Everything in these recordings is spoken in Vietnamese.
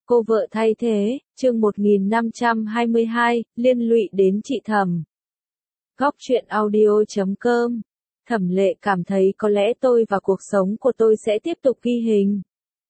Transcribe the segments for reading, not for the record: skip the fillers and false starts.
Cô vợ thay thế, chương 1522, liên lụy đến chị Thẩm. Góc truyện audio.com. Thẩm Lệ cảm thấy có lẽ tôi và cuộc sống của tôi sẽ tiếp tục ghi hình.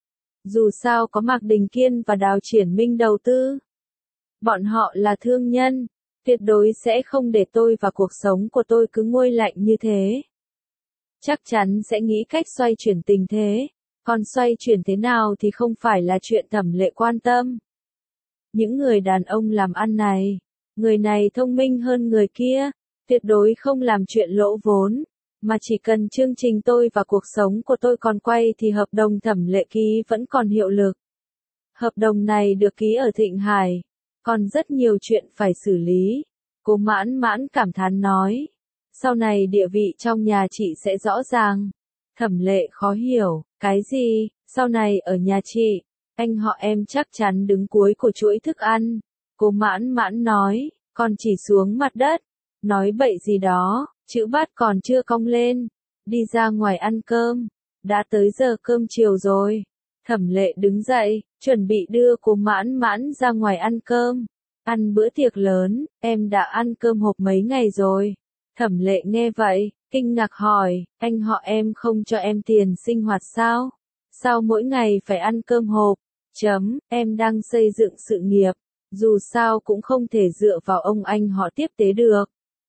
Dù sao có Mạc Đình Kiên và Đào Triển Minh đầu tư. Bọn họ là thương nhân, tuyệt đối sẽ không để tôi và cuộc sống của tôi cứ nguôi lạnh như thế. Chắc chắn sẽ nghĩ cách xoay chuyển tình thế. Còn xoay chuyển thế nào thì không phải là chuyện Thẩm Lệ quan tâm. Những người đàn ông làm ăn này, người này thông minh hơn người kia, tuyệt đối không làm chuyện lỗ vốn, mà chỉ cần chương trình tôi và cuộc sống của tôi còn quay thì hợp đồng Thẩm Lệ ký vẫn còn hiệu lực. Hợp đồng này được ký ở Thịnh Hải, còn rất nhiều chuyện phải xử lý. Cô Mãn Mãn cảm thán nói, sau này địa vị trong nhà chị sẽ rõ ràng. Thẩm Lệ khó hiểu, cái gì, sau này ở nhà chị, anh họ em chắc chắn đứng cuối của chuỗi thức ăn. Cô Mãn Mãn nói, còn chỉ xuống mặt đất, nói bậy gì đó, chữ bát còn chưa cong lên, đi ra ngoài ăn cơm, đã tới giờ cơm chiều rồi. Thẩm Lệ đứng dậy, chuẩn bị đưa cô Mãn Mãn ra ngoài ăn cơm, ăn bữa tiệc lớn, em đã ăn cơm hộp mấy ngày rồi. Thẩm Lệ nghe vậy, kinh ngạc hỏi, anh họ em không cho em tiền sinh hoạt sao? Sao mỗi ngày phải ăn cơm hộp? Em đang xây dựng sự nghiệp, dù sao cũng không thể dựa vào ông anh họ tiếp tế được.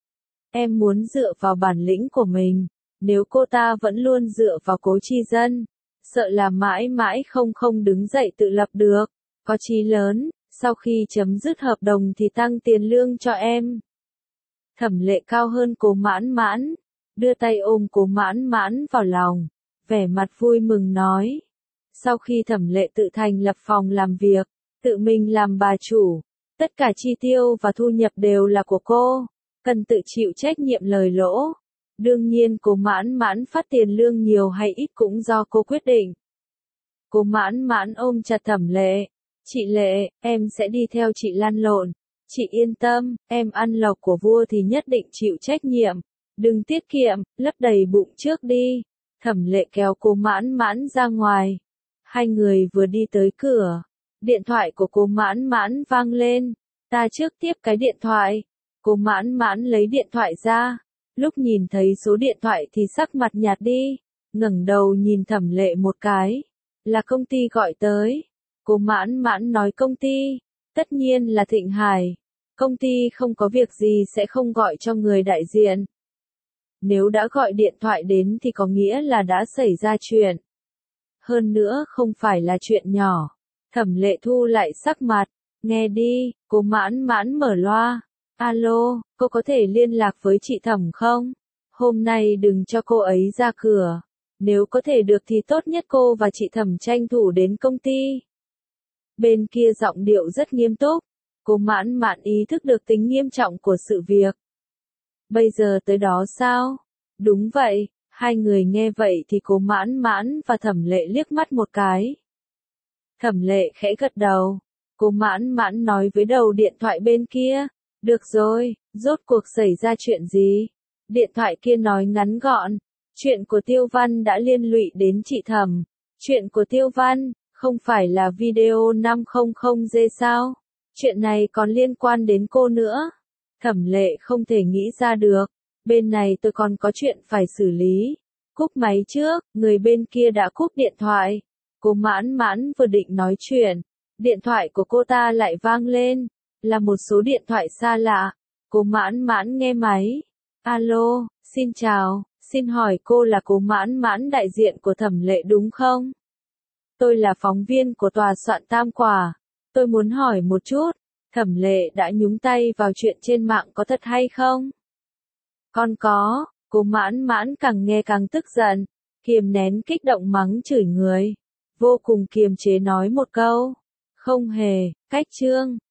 Em muốn dựa vào bản lĩnh của mình, nếu cô ta vẫn luôn dựa vào Cố Chi Dân, sợ là mãi mãi không đứng dậy tự lập được. Có chí lớn, sau khi chấm dứt hợp đồng thì tăng tiền lương cho em. Thẩm Lệ cao hơn Cố Mãn Mãn, đưa tay ôm Cố Mãn Mãn vào lòng, vẻ mặt vui mừng nói. Sau khi Thẩm Lệ tự thành lập phòng làm việc, tự mình làm bà chủ, tất cả chi tiêu và thu nhập đều là của cô, cần tự chịu trách nhiệm lời lỗ. Đương nhiên Cố Mãn Mãn phát tiền lương nhiều hay ít cũng do cô quyết định. Cố Mãn Mãn ôm chặt Thẩm Lệ, chị Lệ, em sẽ đi theo chị lăn lộn. Chị yên tâm, em ăn lộc của vua thì nhất định chịu trách nhiệm. Đừng tiết kiệm, lấp đầy bụng trước đi. Thẩm Lệ kéo Cố Mãn Mãn ra ngoài. Hai người vừa đi tới cửa, điện thoại của Cố Mãn Mãn vang lên. Ta trước tiếp cái điện thoại. Cố Mãn Mãn lấy điện thoại ra. Lúc nhìn thấy số điện thoại thì sắc mặt nhạt đi. Ngẩng đầu nhìn Thẩm Lệ một cái. Là công ty gọi tới. Cố Mãn Mãn nói công ty. Tất nhiên là Thịnh Hải. Công ty không có việc gì sẽ không gọi cho người đại diện. Nếu đã gọi điện thoại đến thì có nghĩa là đã xảy ra chuyện. Hơn nữa không phải là chuyện nhỏ. Thẩm Lệ thu lại sắc mặt. Nghe đi, Cố Mãn Mãn mở loa. Alo, cô có thể liên lạc với chị Thẩm không? Hôm nay đừng cho cô ấy ra cửa. Nếu có thể được thì tốt nhất cô và chị Thẩm tranh thủ đến công ty. Bên kia giọng điệu rất nghiêm túc. Cố Mãn Mãn ý thức được tính nghiêm trọng của sự việc. Bây giờ tới đó sao? Đúng vậy. Hai người nghe vậy thì Cố Mãn Mãn và Thẩm Lệ liếc mắt một cái. Thẩm Lệ khẽ gật đầu. Cố Mãn Mãn nói với đầu điện thoại bên kia. Được rồi, rốt cuộc xảy ra chuyện gì? Điện thoại kia nói ngắn gọn. Chuyện của Tiêu Văn đã liên lụy đến chị Thẩm. Chuyện của Tiêu Văn, không phải là video 500G sao? Chuyện này còn liên quan đến cô nữa. Thẩm Lệ không thể nghĩ ra được. Bên này tôi còn có chuyện phải xử lý. Cúp máy trước, người bên kia đã cúp điện thoại. Cố Mãn Mãn vừa định nói chuyện. Điện thoại của cô ta lại vang lên. Là một số điện thoại xa lạ. Cố Mãn Mãn nghe máy. Alo, xin chào, xin hỏi cô là Cố Mãn Mãn đại diện của Thẩm Lệ đúng không? Tôi là phóng viên của tòa soạn Tam Quả. Tôi muốn hỏi một chút, Thẩm Lệ đã nhúng tay vào chuyện trên mạng có thật hay không? Con có. Cố Mãn Mãn càng nghe càng tức giận, kiềm nén kích động mắng chửi người. Vô cùng kiềm chế nói một câu. Không hề, cách chương.